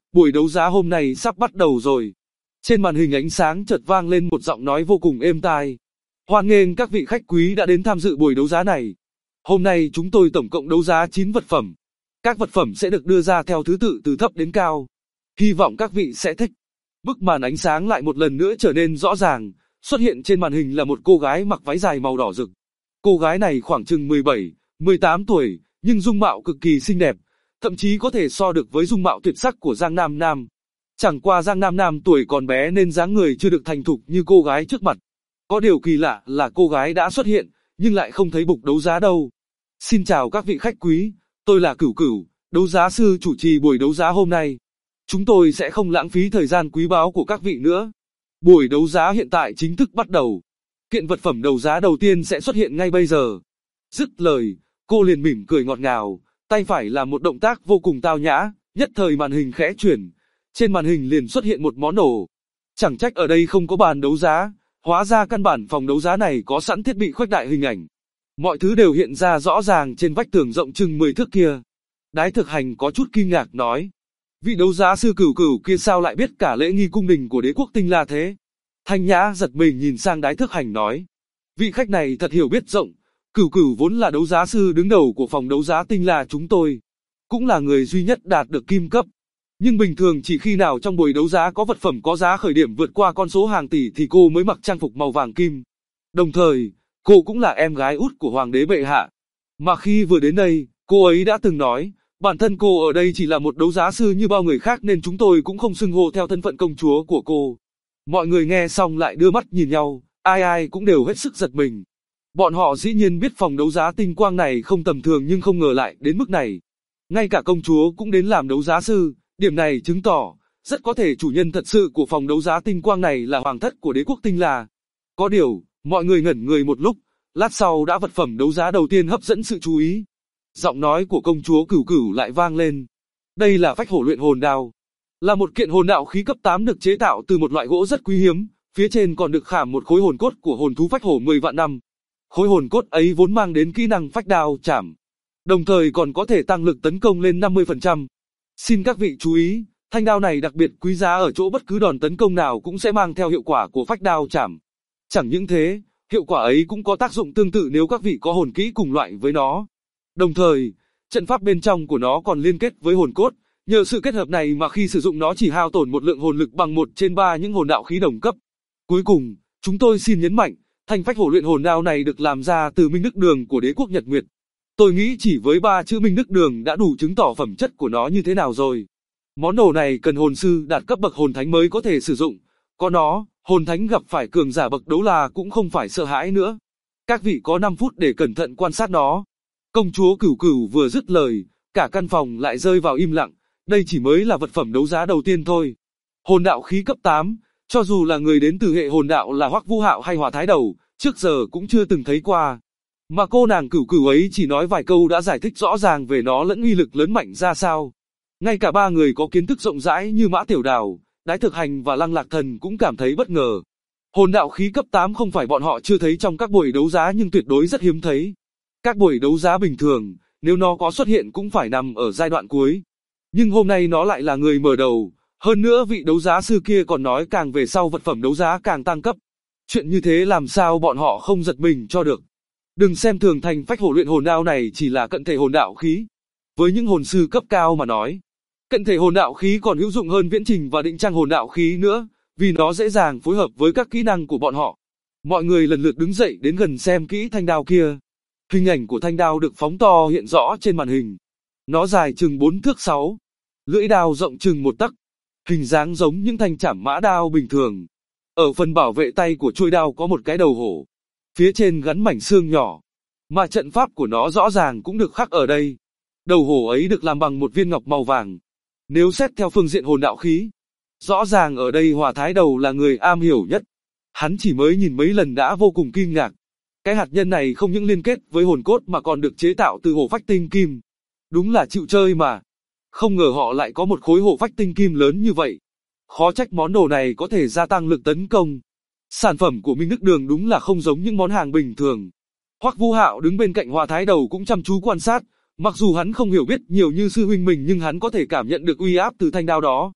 buổi đấu giá hôm nay sắp bắt đầu rồi. Trên màn hình ánh sáng chợt vang lên một giọng nói vô cùng êm tai. Hoan nghênh các vị khách quý đã đến tham dự buổi đấu giá này. Hôm nay chúng tôi tổng cộng đấu giá 9 vật phẩm. Các vật phẩm sẽ được đưa ra theo thứ tự từ thấp đến cao. Hy vọng các vị sẽ thích. Bức màn ánh sáng lại một lần nữa trở nên rõ ràng, xuất hiện trên màn hình là một cô gái mặc váy dài màu đỏ rực. Cô gái này khoảng chừng 17, 18 tuổi, nhưng dung mạo cực kỳ xinh đẹp, thậm chí có thể so được với dung mạo tuyệt sắc của Giang Nam Nam. Chẳng qua Giang Nam Nam tuổi còn bé nên dáng người chưa được thành thục như cô gái trước mặt. Có điều kỳ lạ là cô gái đã xuất hiện, nhưng lại không thấy bục đấu giá đâu. Xin chào các vị khách quý, tôi là Cửu Cửu, đấu giá sư chủ trì buổi đấu giá hôm nay. Chúng tôi sẽ không lãng phí thời gian quý báu của các vị nữa. Buổi đấu giá hiện tại chính thức bắt đầu. Kiện vật phẩm đấu giá đầu tiên sẽ xuất hiện ngay bây giờ. Dứt lời, cô liền mỉm cười ngọt ngào, tay phải làm một động tác vô cùng tao nhã, nhất thời màn hình khẽ chuyển. Trên màn hình liền xuất hiện một món đồ. Chẳng trách ở đây không có bàn đấu giá, hóa ra căn bản phòng đấu giá này có sẵn thiết bị khuếch đại hình ảnh. Mọi thứ đều hiện ra rõ ràng trên vách tường rộng chừng 10 thước kia. Đái Thực Hành có chút kinh ngạc nói. Vị đấu giá sư Cửu Cửu kia sao lại biết cả lễ nghi cung đình của đế quốc Tinh La thế? Thanh Nhã giật mình nhìn sang Đái Thực Hành nói. Vị khách này thật hiểu biết rộng, Cửu Cửu vốn là đấu giá sư đứng đầu của phòng đấu giá Tinh La chúng tôi. Cũng là người duy nhất đạt được kim cấp. Nhưng bình thường chỉ khi nào trong buổi đấu giá có vật phẩm có giá khởi điểm vượt qua con số hàng tỷ thì cô mới mặc trang phục màu vàng kim. Đồng thời, cô cũng là em gái út của Hoàng đế bệ hạ. Mà khi vừa đến đây, cô ấy đã từng nói, bản thân cô ở đây chỉ là một đấu giá sư như bao người khác nên chúng tôi cũng không xưng hô theo thân phận công chúa của cô. Mọi người nghe xong lại đưa mắt nhìn nhau, ai ai cũng đều hết sức giật mình. Bọn họ dĩ nhiên biết phòng đấu giá Tinh Quang này không tầm thường nhưng không ngờ lại đến mức này. Ngay cả công chúa cũng đến làm đấu giá sư, điểm này chứng tỏ, rất có thể chủ nhân thật sự của phòng đấu giá Tinh Quang này là hoàng thất của đế quốc Tinh La. Có điều, mọi người ngẩn người một lúc, lát sau đã vật phẩm đấu giá đầu tiên hấp dẫn sự chú ý. Giọng nói của công chúa Cửu Cửu lại vang lên. Đây là phách hổ luyện hồn đao. Là một kiện hồn đạo khí cấp 8 được chế tạo từ một loại gỗ rất quý hiếm, phía trên còn được khảm một khối hồn cốt của hồn thú phách hổ 10 vạn năm. Khối hồn cốt ấy vốn mang đến kỹ năng phách đao chảm, đồng thời còn có thể tăng lực tấn công lên 50%. Xin các vị chú ý, thanh đao này đặc biệt quý giá ở chỗ bất cứ đòn tấn công nào cũng sẽ mang theo hiệu quả của phách đao chảm. Chẳng những thế, hiệu quả ấy cũng có tác dụng tương tự nếu các vị có hồn kỹ cùng loại với nó. Đồng thời, trận pháp bên trong của nó còn liên kết với hồn cốt, nhờ sự kết hợp này mà khi sử dụng nó chỉ hao tổn một lượng hồn lực bằng 1/3 những hồn đạo khí đồng cấp. Cuối cùng, chúng tôi xin nhấn mạnh, thanh phách hổ luyện hồn đao này được làm ra từ Minh Đức Đường của đế quốc Nhật Nguyệt. Tôi nghĩ chỉ với 3 chữ Minh Đức Đường đã đủ chứng tỏ phẩm chất của nó như thế nào rồi. Món đồ này cần hồn sư đạt cấp bậc hồn thánh mới có thể sử dụng. Có nó, hồn thánh gặp phải cường giả bậc đấu la cũng không phải sợ hãi nữa. Các vị có 5 phút để cẩn thận quan sát nó. Công chúa Cửu Cửu vừa dứt lời, cả căn phòng lại rơi vào im lặng. Đây chỉ mới là vật phẩm đấu giá đầu tiên thôi. Hồn đạo khí cấp 8, cho dù là người đến từ hệ hồn đạo là Hoắc Vũ Hạo hay Hỏa Thái Đầu, trước giờ cũng chưa từng thấy qua. Mà cô nàng Cửu Cửu ấy chỉ nói vài câu đã giải thích rõ ràng về nó lẫn uy lực lớn mạnh ra sao. Ngay cả 3 người có kiến thức rộng rãi như Mã Tiểu Đào, Đái Thực Hành và Lăng Lạc Thần cũng cảm thấy bất ngờ. Hồn đạo khí cấp 8 không phải bọn họ chưa thấy trong các buổi đấu giá nhưng tuyệt đối rất hiếm thấy. Các buổi đấu giá bình thường, nếu nó có xuất hiện cũng phải nằm ở giai đoạn cuối. Nhưng hôm nay nó lại là người mở đầu, hơn nữa vị đấu giá sư kia còn nói càng về sau vật phẩm đấu giá càng tăng cấp. Chuyện như thế làm sao bọn họ không giật mình cho được. Đừng xem thường thành phách hổ luyện hồn đao này chỉ là cận thể hồn đạo khí. Với những hồn sư cấp cao mà nói, cận thể hồn đạo khí còn hữu dụng hơn viễn trình và định trang hồn đạo khí nữa, vì nó dễ dàng phối hợp với các kỹ năng của bọn họ. Mọi người lần lượt đứng dậy đến gần xem kỹ thanh đao kia. Hình ảnh của thanh đao được phóng to hiện rõ trên màn hình. Nó dài chừng 4 thước 6, lưỡi đao rộng chừng 1 tấc, hình dáng giống những thanh chảm mã đao bình thường. Ở phần bảo vệ tay của chuôi đao có một cái đầu hổ, phía trên gắn mảnh xương nhỏ, mà trận pháp của nó rõ ràng cũng được khắc ở đây. Đầu hổ ấy được làm bằng một viên ngọc màu vàng. Nếu xét theo phương diện hồn đạo khí, rõ ràng ở đây Hỏa Thái Đầu là người am hiểu nhất. Hắn chỉ mới nhìn mấy lần đã vô cùng kinh ngạc. Cái hạt nhân này không những liên kết với hồn cốt mà còn được chế tạo từ hổ phách tinh kim. Đúng là chịu chơi mà. Không ngờ họ lại có một khối hổ phách tinh kim lớn như vậy. Khó trách món đồ này có thể gia tăng lực tấn công. Sản phẩm của Minh Đức Đường đúng là không giống những món hàng bình thường. Hoắc Vũ Hạo đứng bên cạnh Hỏa Thái Đầu cũng chăm chú quan sát. Mặc dù hắn không hiểu biết nhiều như sư huynh mình nhưng hắn có thể cảm nhận được uy áp từ thanh đao đó.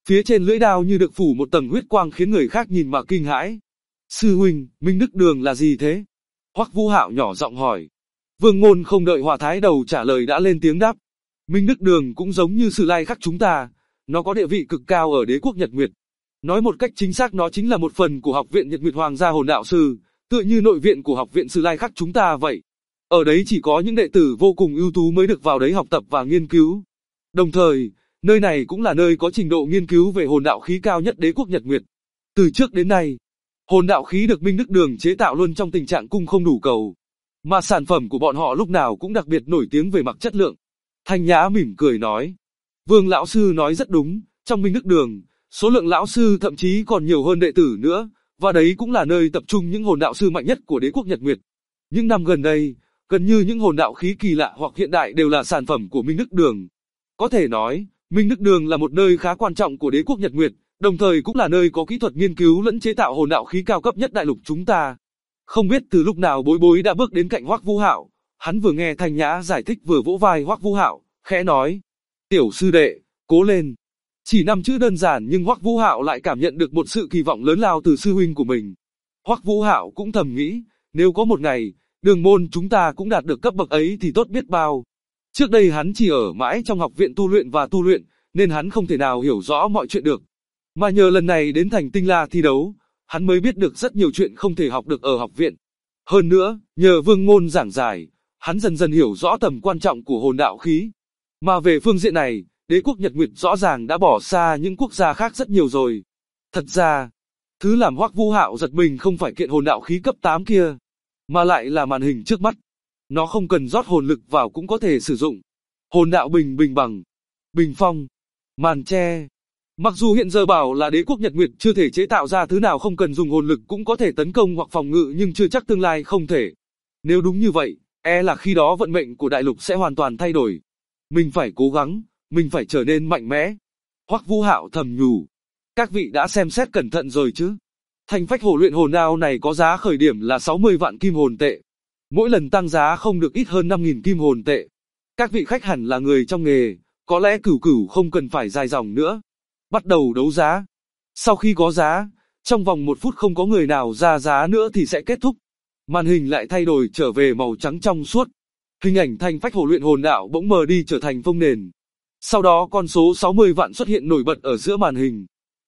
Phía trên lưỡi đao như được phủ một tầng huyết quang khiến người khác nhìn mà kinh hãi. Sư huynh, Minh Đức Đường là gì thế? Hoắc Vũ Hạo nhỏ giọng hỏi. Vương Ngôn không đợi Hỏa Thái Đầu trả lời đã lên tiếng đáp. Minh Đức Đường cũng giống như Sử Lai Khắc chúng ta, nó có địa vị cực cao ở đế quốc Nhật Nguyệt. Nói một cách chính xác nó chính là một phần của Học viện Nhật Nguyệt Hoàng gia Hồn Đạo Sư, tựa như nội viện của Học viện Sử Lai Khắc chúng ta vậy. Ở đấy chỉ có những đệ tử vô cùng ưu tú mới được vào đấy học tập và nghiên cứu. Đồng thời, nơi này cũng là nơi có trình độ nghiên cứu về hồn đạo khí cao nhất đế quốc Nhật Nguyệt. Từ trước đến nay, hồn đạo khí được Minh Đức Đường chế tạo luôn trong tình trạng cung không đủ cầu, mà sản phẩm của bọn họ lúc nào cũng đặc biệt nổi tiếng về mặt chất lượng. Thanh Nhã mỉm cười nói, Vương lão sư nói rất đúng, trong Minh Đức Đường, số lượng lão sư thậm chí còn nhiều hơn đệ tử nữa, và đấy cũng là nơi tập trung những hồn đạo sư mạnh nhất của đế quốc Nhật Nguyệt. Những năm gần đây, gần như những hồn đạo khí kỳ lạ hoặc hiện đại đều là sản phẩm của Minh Đức Đường. Có thể nói, Minh Đức Đường là một nơi khá quan trọng của đế quốc Nhật Nguyệt, đồng thời cũng là nơi có kỹ thuật nghiên cứu lẫn chế tạo hồn đạo khí cao cấp nhất đại lục chúng ta. Không biết từ lúc nào Bối Bối đã bước đến cạnh Hoắc Vũ Hạo, hắn vừa nghe Thanh Nhã giải thích vừa vỗ vai Hoắc Vũ Hạo, khẽ nói: "Tiểu sư đệ, cố lên." Chỉ 5 chữ đơn giản nhưng Hoắc Vũ Hạo lại cảm nhận được một sự kỳ vọng lớn lao từ sư huynh của mình. Hoắc Vũ Hạo cũng thầm nghĩ, nếu có một ngày, Đường môn chúng ta cũng đạt được cấp bậc ấy thì tốt biết bao. Trước đây hắn chỉ ở mãi trong học viện tu luyện, nên hắn không thể nào hiểu rõ mọi chuyện được. Mà nhờ lần này đến Thành Tinh La thi đấu, hắn mới biết được rất nhiều chuyện không thể học được ở học viện. Hơn nữa, nhờ Vương Ngôn giảng giải, hắn dần dần hiểu rõ tầm quan trọng của hồn đạo khí. Mà về phương diện này, đế quốc Nhật Nguyệt rõ ràng đã bỏ xa những quốc gia khác rất nhiều rồi. Thật ra, thứ làm Hoắc Vũ Hạo giật mình không phải kiện hồn đạo khí cấp 8 kia, mà lại là màn hình trước mắt. Nó không cần rót hồn lực vào cũng có thể sử dụng. Hồn đạo bình bằng, bình phong, màn che. Mặc dù hiện giờ bảo là đế quốc Nhật Nguyệt chưa thể chế tạo ra thứ nào không cần dùng hồn lực cũng có thể tấn công hoặc phòng ngự nhưng chưa chắc tương lai không thể. Nếu đúng như vậy, là khi đó vận mệnh của đại lục sẽ hoàn toàn thay đổi. Mình phải cố gắng, mình phải trở nên mạnh mẽ. Hoắc Vũ Hạo thầm nhủ. Các vị đã xem xét cẩn thận rồi chứ? Thanh phách hổ luyện hồn đao này có giá khởi điểm là 60 vạn kim hồn tệ. Mỗi lần tăng giá không được ít hơn 5.000 kim hồn tệ. Các vị khách hẳn là người trong nghề, có lẽ Cửu không cần phải dài dòng nữa. Bắt đầu đấu giá. Sau khi có giá, trong vòng 1 phút không có người nào ra giá nữa thì sẽ kết thúc. Màn hình lại thay đổi trở về màu trắng trong suốt. Hình ảnh thanh phách hổ luyện hồn đạo bỗng mờ đi trở thành phông nền. Sau đó con số 60 vạn xuất hiện nổi bật ở giữa màn hình.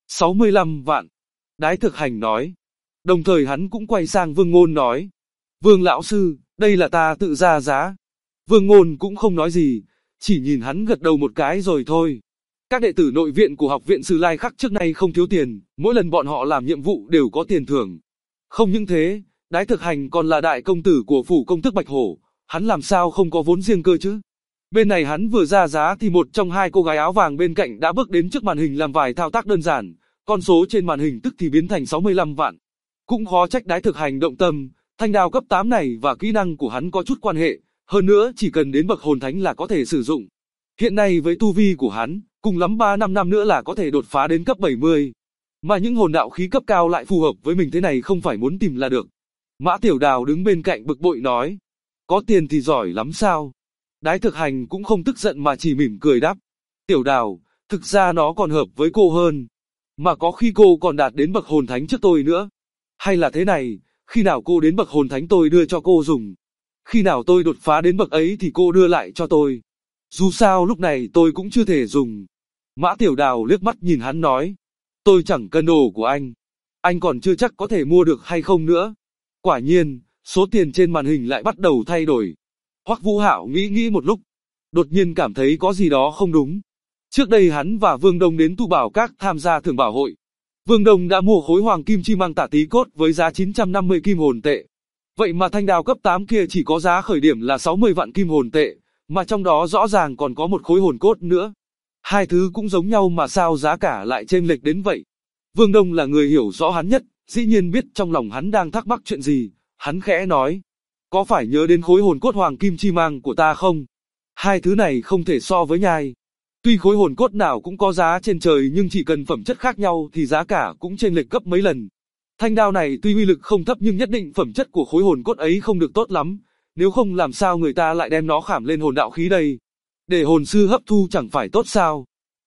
65 vạn. Đái Thực Hành nói. Đồng thời hắn cũng quay sang Vương Ngôn nói. Vương lão sư, đây là ta tự ra giá. Vương Ngôn cũng không nói gì, chỉ nhìn hắn gật đầu một cái rồi thôi. Các đệ tử nội viện của học viện Sử Lai Khắc trước nay không thiếu tiền, mỗi lần bọn họ làm nhiệm vụ đều có tiền thưởng. Không những thế, Đái Thực Hành còn là đại công tử của phủ công tước Bạch Hổ, hắn làm sao không có vốn riêng cơ chứ? Bên này hắn vừa ra giá thì một trong hai cô gái áo vàng bên cạnh đã bước đến trước màn hình làm vài thao tác đơn giản, con số trên màn hình tức thì biến thành 65 vạn. Cũng khó trách Đái Thực Hành động tâm, thanh đao cấp 8 này và kỹ năng của hắn có chút quan hệ, hơn nữa chỉ cần đến bậc hồn thánh là có thể sử dụng. Hiện nay với tu vi của hắn, cùng lắm 3-5 năm nữa là có thể đột phá đến cấp 70. Mà những hồn đạo khí cấp cao lại phù hợp với mình thế này không phải muốn tìm là được. Mã Tiểu Đào đứng bên cạnh bực bội nói, có tiền thì giỏi lắm sao? Đái Thực Hành cũng không tức giận mà chỉ mỉm cười đáp, Tiểu Đào, thực ra nó còn hợp với cô hơn. Mà có khi cô còn đạt đến bậc hồn thánh trước tôi nữa. Hay là thế này, khi nào cô đến bậc hồn thánh tôi đưa cho cô dùng. Khi nào tôi đột phá đến bậc ấy thì cô đưa lại cho tôi. Dù sao lúc này tôi cũng chưa thể dùng. Mã Tiểu Đào liếc mắt nhìn hắn nói, tôi chẳng cần đồ của anh còn chưa chắc có thể mua được hay không nữa. Quả nhiên, số tiền trên màn hình lại bắt đầu thay đổi. Hoắc Vũ Hạo nghĩ một lúc, đột nhiên cảm thấy có gì đó không đúng. Trước đây hắn và Vương Đông đến Tu Bảo Các tham gia thưởng bảo hội. Vương Đông đã mua khối hoàng kim chi mang tả tí cốt với giá 950 kim hồn tệ. Vậy mà thanh đao cấp 8 kia chỉ có giá khởi điểm là 60 vạn kim hồn tệ, mà trong đó rõ ràng còn có một khối hồn cốt nữa. Hai thứ cũng giống nhau mà sao giá cả lại chênh lệch đến vậy. Vương Đông là người hiểu rõ hắn nhất, dĩ nhiên biết trong lòng hắn đang thắc mắc chuyện gì. Hắn khẽ nói, có phải nhớ đến khối hồn cốt hoàng kim chi mang của ta không? Hai thứ này không thể so với nhai. Tuy khối hồn cốt nào cũng có giá trên trời nhưng chỉ cần phẩm chất khác nhau thì giá cả cũng chênh lệch gấp mấy lần. Thanh đao này tuy uy lực không thấp nhưng nhất định phẩm chất của khối hồn cốt ấy không được tốt lắm, nếu không làm sao người ta lại đem nó khảm lên hồn đạo khí đây. Để hồn sư hấp thu chẳng phải tốt sao?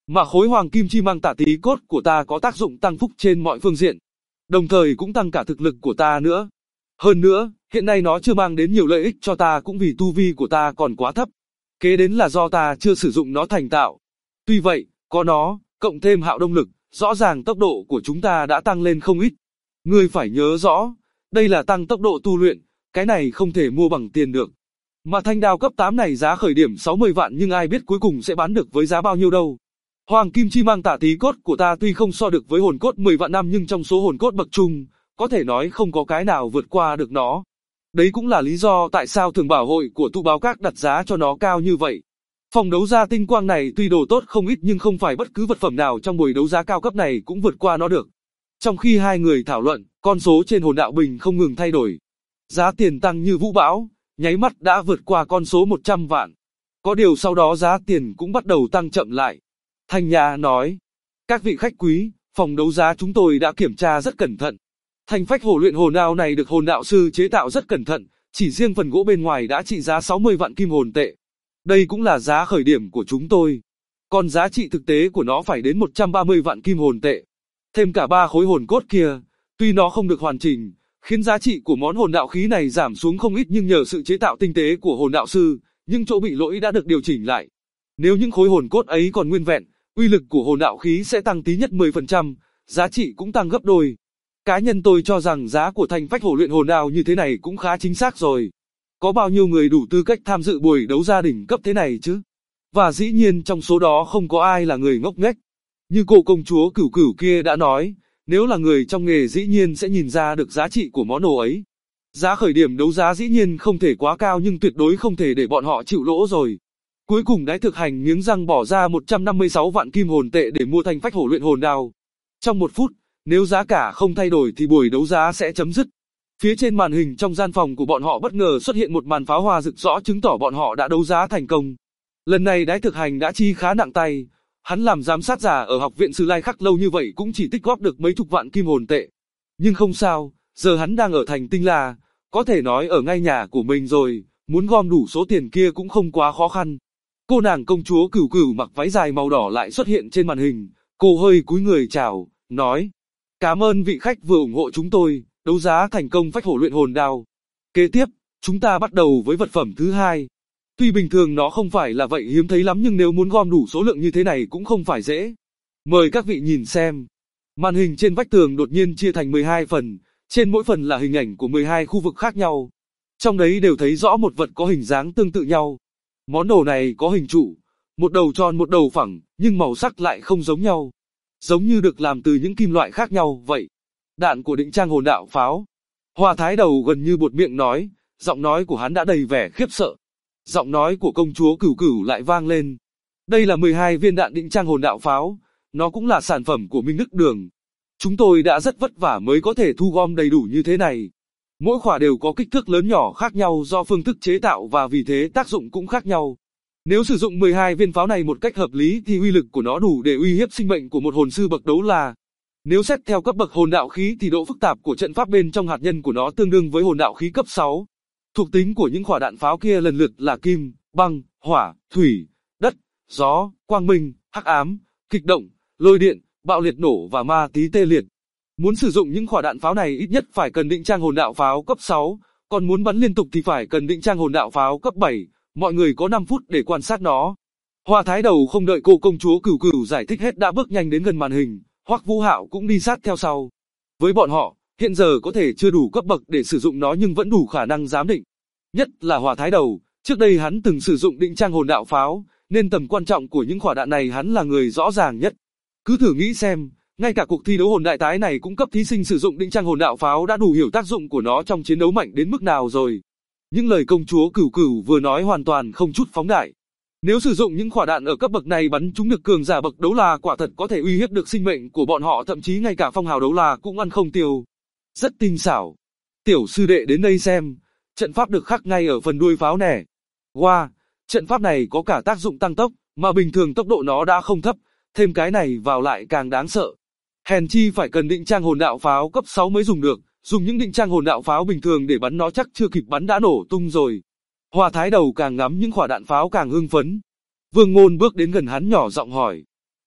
Mà khối hoàng kim chi mang tả tí cốt của ta có tác dụng tăng phúc trên mọi phương diện, đồng thời cũng tăng cả thực lực của ta nữa. Hơn nữa, hiện nay nó chưa mang đến nhiều lợi ích cho ta cũng vì tu vi của ta còn quá thấp. Kế đến là do ta chưa sử dụng nó thành tạo. Tuy vậy, có nó, cộng thêm hạo đông lực, rõ ràng tốc độ của chúng ta đã tăng lên không ít. Ngươi phải nhớ rõ, đây là tăng tốc độ tu luyện, cái này không thể mua bằng tiền được. Mà thanh đao cấp 8 này giá khởi điểm 60 vạn nhưng ai biết cuối cùng sẽ bán được với giá bao nhiêu đâu. Hoàng kim chi mang tả tí cốt của ta tuy không so được với hồn cốt 10 vạn năm nhưng trong số hồn cốt bậc trung, có thể nói không có cái nào vượt qua được nó. Đấy cũng là lý do tại sao thường bảo hội của tụ báo các đặt giá cho nó cao như vậy. Phòng đấu giá tinh quang này tuy đồ tốt không ít nhưng không phải bất cứ vật phẩm nào trong buổi đấu giá cao cấp này cũng vượt qua nó được. Trong khi hai người thảo luận, con số trên hồn đạo bình không ngừng thay đổi. Giá tiền tăng như vũ bão, nháy mắt đã vượt qua con số 100 vạn. Có điều sau đó giá tiền cũng bắt đầu tăng chậm lại. Thanh Nhã nói, các vị khách quý, phòng đấu giá chúng tôi đã kiểm tra rất cẩn thận. Thanh phách hổ luyện hồn đao này được hồn đạo sư chế tạo rất cẩn thận, chỉ riêng phần gỗ bên ngoài đã trị giá 60 vạn kim hồn tệ. Đây cũng là giá khởi điểm của chúng tôi. Còn giá trị thực tế của nó phải đến 130 vạn kim hồn tệ. Thêm cả 3 khối hồn cốt kia, tuy nó không được hoàn chỉnh, khiến giá trị của món hồn đạo khí này giảm xuống không ít nhưng nhờ sự chế tạo tinh tế của hồn đạo sư, những chỗ bị lỗi đã được điều chỉnh lại. Nếu những khối hồn cốt ấy còn nguyên vẹn, uy lực của hồn đạo khí sẽ tăng tí nhất 10%, giá trị cũng tăng gấp đôi. Cá nhân tôi cho rằng giá của thanh phách hổ luyện hồn đao như thế này cũng khá chính xác rồi. Có bao nhiêu người đủ tư cách tham dự buổi đấu gia đỉnh cấp thế này chứ? Và dĩ nhiên trong số đó không có ai là người ngốc nghếch. Như cô công chúa Cửu Cửu kia đã nói, nếu là người trong nghề dĩ nhiên sẽ nhìn ra được giá trị của món đồ ấy. Giá khởi điểm đấu giá dĩ nhiên không thể quá cao nhưng tuyệt đối không thể để bọn họ chịu lỗ rồi. Cuối cùng Đái Thực Hành nghiến răng bỏ ra 156 vạn kim hồn tệ để mua thanh phách hổ luyện hồn đao. Trong 1 phút, nếu giá cả không thay đổi thì buổi đấu giá sẽ chấm dứt. Phía trên màn hình trong gian phòng của bọn họ bất ngờ xuất hiện một màn pháo hoa rực rõ chứng tỏ bọn họ đã đấu giá thành công. Lần này Đái Thực Hành đã chi khá nặng tay. Hắn làm giám sát giả ở học viện Sử Lai Khắc lâu như vậy cũng chỉ tích góp được mấy chục vạn kim hồn tệ. Nhưng không sao, giờ hắn đang ở thành Tinh La, có thể nói ở ngay nhà của mình rồi, muốn gom đủ số tiền kia cũng không quá khó khăn. Cô nàng công chúa Cửu Cửu mặc váy dài màu đỏ lại xuất hiện trên màn hình, cô hơi cúi người chào, nói: "Cảm ơn vị khách vừa ủng hộ chúng tôi, đấu giá thành công phách hổ luyện hồn đao. Kế tiếp, chúng ta bắt đầu với vật phẩm thứ hai. Tuy bình thường nó không phải là vậy hiếm thấy lắm nhưng nếu muốn gom đủ số lượng như thế này cũng không phải dễ. Mời các vị nhìn xem." Màn hình trên vách tường đột nhiên chia thành 12 phần, trên mỗi phần là hình ảnh của 12 khu vực khác nhau. Trong đấy đều thấy rõ một vật có hình dáng tương tự nhau. Món đồ này có hình trụ, một đầu tròn một đầu phẳng, nhưng màu sắc lại không giống nhau. Giống như được làm từ những kim loại khác nhau vậy. Đạn của định trang hồn đạo pháo. Hoa Thái Đầu gần như buột miệng nói, giọng nói của hắn đã đầy vẻ khiếp sợ. Giọng nói của công chúa Cửu Cửu lại vang lên. Đây là 12 viên đạn định trang hồn đạo pháo, nó cũng là sản phẩm của Minh Đức Đường. Chúng tôi đã rất vất vả mới có thể thu gom đầy đủ như thế này. Mỗi quả đều có kích thước lớn nhỏ khác nhau do phương thức chế tạo và vì thế tác dụng cũng khác nhau. Nếu sử dụng 12 viên pháo này một cách hợp lý thì uy lực của nó đủ để uy hiếp sinh mệnh của một hồn sư bậc đấu la. Nếu xét theo cấp bậc hồn đạo khí thì độ phức tạp của trận pháp bên trong hạt nhân của nó tương đương với hồn đạo khí cấp 6. Thuộc tính của những quả đạn pháo kia lần lượt là kim, băng, hỏa, thủy, đất, gió, quang minh, hắc ám, kịch động, lôi điện, bạo liệt nổ và ma tí tê liệt. Muốn sử dụng những quả đạn pháo này ít nhất phải cần định trang hồn đạo pháo cấp 6, còn muốn bắn liên tục thì phải cần định trang hồn đạo pháo cấp 7. Mọi người có 5 phút để quan sát nó. Hoa Thái Đầu không đợi cô công chúa Cửu Cửu giải thích hết đã bước nhanh đến gần màn hình, Hoắc Vũ Hạo cũng đi sát theo sau. Với bọn họ, hiện giờ có thể chưa đủ cấp bậc để sử dụng nó nhưng vẫn đủ khả năng giám định. Nhất là Hoa Thái Đầu, trước đây hắn từng sử dụng định trang hồn đạo pháo, nên tầm quan trọng của những quả đạn này hắn là người rõ ràng nhất. Cứ thử nghĩ xem, ngay cả cuộc thi đấu hồn đại tái này cũng cấp thí sinh sử dụng định trang hồn đạo pháo đã đủ hiểu tác dụng của nó trong chiến đấu mạnh đến mức nào rồi. Những lời công chúa Cửu Cửu vừa nói hoàn toàn không chút phóng đại. Nếu sử dụng những quả đạn ở cấp bậc này bắn trúng được cường giả bậc đấu la quả thật có thể uy hiếp được sinh mệnh của bọn họ, thậm chí ngay cả phong hào đấu la cũng ăn không tiêu. Rất tinh xảo. Tiểu sư đệ đến đây xem, trận pháp được khắc ngay ở phần đuôi pháo nè. Wow, trận pháp này có cả tác dụng tăng tốc, mà bình thường tốc độ nó đã không thấp, thêm cái này vào lại càng đáng sợ. Hèn chi phải cần định trang hồn đạo pháo cấp 6 mới dùng được. Dùng những định trang hồn đạo pháo bình thường để bắn nó chắc chưa kịp bắn đã nổ tung rồi. Hoa Thái Đầu càng ngắm những quả đạn pháo càng hưng phấn. Vương Ngôn bước đến gần hắn nhỏ giọng hỏi.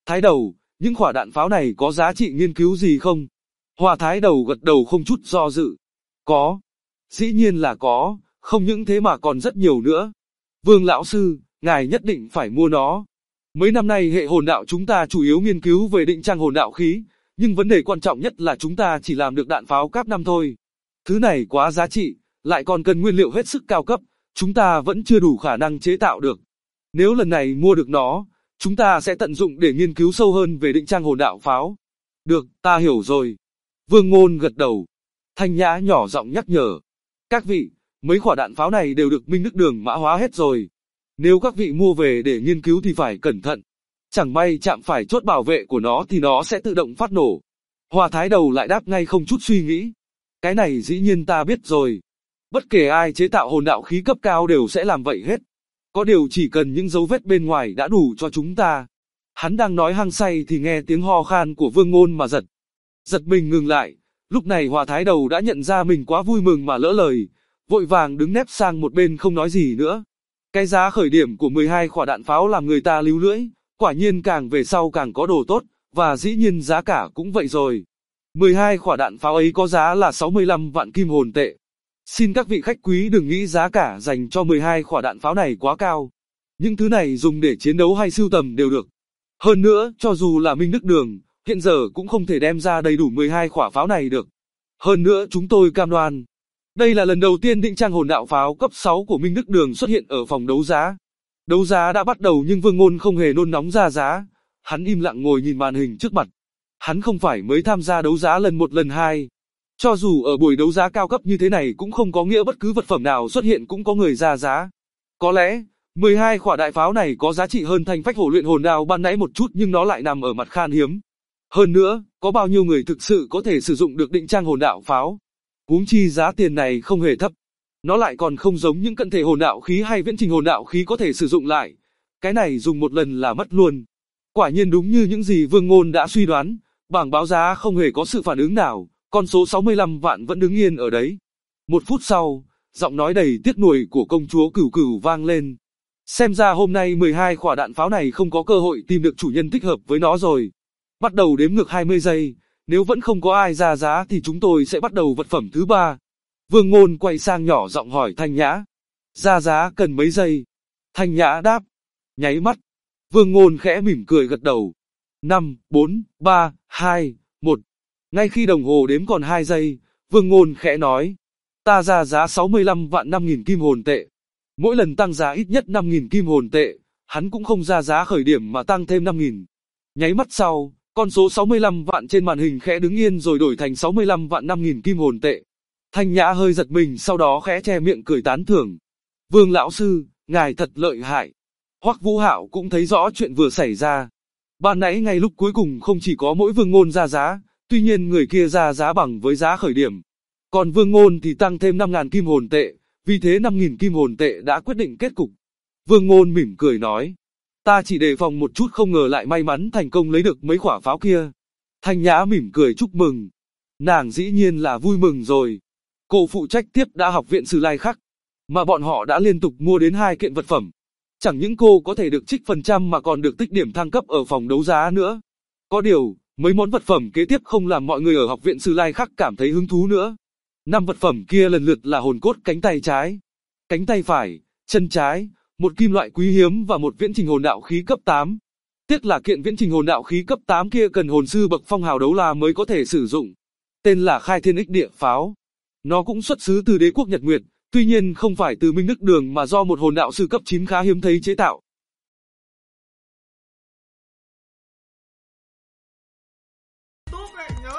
Thái Đầu, những quả đạn pháo này có giá trị nghiên cứu gì không? Hòa Thái Đầu gật đầu không chút do dự. Có. Dĩ nhiên là có, không những thế mà còn rất nhiều nữa. Vương lão sư, ngài nhất định phải mua nó. Mấy năm nay hệ hồn đạo chúng ta chủ yếu nghiên cứu về định trang hồn đạo khí, nhưng vấn đề quan trọng nhất là chúng ta chỉ làm được đạn pháo cáp năm thôi. Thứ này quá giá trị, lại còn cần nguyên liệu hết sức cao cấp, chúng ta vẫn chưa đủ khả năng chế tạo được. Nếu lần này mua được nó, chúng ta sẽ tận dụng để nghiên cứu sâu hơn về định trang hồn đạo pháo. Được, ta hiểu rồi. Vương Ngôn gật đầu. Thanh Nhã nhỏ giọng nhắc nhở. Các vị, mấy quả đạn pháo này đều được Minh Đức Đường mã hóa hết rồi. Nếu các vị mua về để nghiên cứu thì phải cẩn thận. Chẳng may chạm phải chốt bảo vệ của nó thì nó sẽ tự động phát nổ. Hòa Thái Đầu lại đáp ngay không chút suy nghĩ. Cái này dĩ nhiên ta biết rồi. Bất kể ai chế tạo hồn đạo khí cấp cao đều sẽ làm vậy hết. Có điều chỉ cần những dấu vết bên ngoài đã đủ cho chúng ta. Hắn đang nói hăng say thì nghe tiếng ho khan của Vương Ngôn mà giật mình ngừng lại. Lúc này Hòa Thái Đầu đã nhận ra mình quá vui mừng mà lỡ lời, vội vàng đứng nép sang một bên không nói gì nữa. Cái giá khởi điểm của 12 quả đạn pháo làm người ta líu lưỡi, quả nhiên càng về sau càng có đồ tốt, và dĩ nhiên giá cả cũng vậy rồi. 12 quả đạn pháo ấy có giá là 65 vạn kim hồn tệ. Xin các vị khách quý đừng nghĩ giá cả dành cho 12 quả đạn pháo này quá cao. Những thứ này dùng để chiến đấu hay sưu tầm đều được. Hơn nữa, cho dù là Minh Đức Đường, hiện giờ cũng không thể đem ra đầy đủ 12 quả pháo này được. Hơn nữa chúng tôi cam đoan. Đây là lần đầu tiên định trang hồn đạo pháo cấp 6 của Minh Đức Đường xuất hiện ở phòng đấu giá. Đấu giá đã bắt đầu nhưng Vương Ngôn không hề nôn nóng ra giá. Hắn im lặng ngồi nhìn màn hình trước mặt. Hắn không phải mới tham gia đấu giá lần 1 lần 2. Cho dù ở buổi đấu giá cao cấp như thế này cũng không có nghĩa bất cứ vật phẩm nào xuất hiện cũng có người ra giá. Có lẽ, 12 quả đại pháo này có giá trị hơn thanh phách hổ luyện hồn đao ban nãy một chút nhưng nó lại nằm ở mặt khan hiếm. Hơn nữa, có bao nhiêu người thực sự có thể sử dụng được định trang hồn đạo pháo? Huống chi giá tiền này không hề thấp. Nó lại còn không giống những cận thể hồn đạo khí hay viễn trình hồn đạo khí có thể sử dụng lại. Cái này dùng một lần là mất luôn. Quả nhiên đúng như những gì Vương Ngôn đã suy đoán, bảng báo giá không hề có sự phản ứng nào, con số 65 vạn vẫn đứng yên ở đấy. 1 phút sau, giọng nói đầy tiếc nuối của công chúa Cửu Cửu vang lên. Xem ra hôm nay 12 quả đạn pháo này không có cơ hội tìm được chủ nhân thích hợp với nó rồi. Bắt đầu đếm ngược 20 giây, nếu vẫn không có ai ra giá thì chúng tôi sẽ bắt đầu vật phẩm thứ 3. Vương Ngôn quay sang nhỏ giọng hỏi Thanh Nhã. Ra giá cần mấy giây? Thanh Nhã đáp. Nháy mắt. Vương Ngôn khẽ mỉm cười gật đầu. 5, 4, 3, 2, 1. Ngay khi đồng hồ đếm còn 2 giây, Vương Ngôn khẽ nói. Ta ra giá 65 vạn 5.000 kim hồn tệ. Mỗi lần tăng giá ít nhất 5.000 kim hồn tệ, hắn cũng không ra giá khởi điểm mà tăng thêm 5.000. Nháy mắt sau, con số 65 vạn trên màn hình khẽ đứng yên rồi đổi thành 65 vạn 5.000 kim hồn tệ. Thanh Nhã hơi giật mình sau đó khẽ che miệng cười tán thưởng. Vương lão sư, ngài thật lợi hại. Hoắc Vũ Hạo cũng thấy rõ chuyện vừa xảy ra. Ban nãy ngay lúc cuối cùng không chỉ có mỗi Vương Ngôn ra giá, tuy nhiên người kia ra giá bằng với giá khởi điểm. Còn Vương Ngôn thì tăng thêm 5.000 kim hồn tệ, vì thế 5.000 kim hồn tệ đã quyết định kết cục. Vương Ngôn mỉm cười nói. Ta chỉ đề phòng một chút không ngờ lại may mắn thành công lấy được mấy quả pháo kia. Thanh Nhã mỉm cười chúc mừng. Nàng dĩ nhiên là vui mừng rồi. Cô phụ trách tiếp đã học viện Sử Lai Khắc, mà bọn họ đã liên tục mua đến 2 kiện vật phẩm. Chẳng những cô có thể được trích phần trăm mà còn được tích điểm thăng cấp ở phòng đấu giá nữa. Có điều, mấy món vật phẩm kế tiếp không làm mọi người ở học viện Sử Lai Khắc cảm thấy hứng thú nữa. 5 vật phẩm kia lần lượt là hồn cốt cánh tay trái, cánh tay phải, chân trái, một kim loại quý hiếm và một viễn trình hồn đạo khí cấp 8. Tiếc là kiện viễn trình hồn đạo khí cấp 8 kia cần hồn sư bậc phong hào đấu la mới có thể sử dụng. Tên là Khai Thiên Ích Địa Pháo. Nó cũng xuất xứ từ đế quốc Nhật Nguyệt, tuy nhiên không phải từ Minh Đức Đường mà do một hồn đạo sư cấp 9 khá hiếm thấy chế tạo. Túp lại nhớ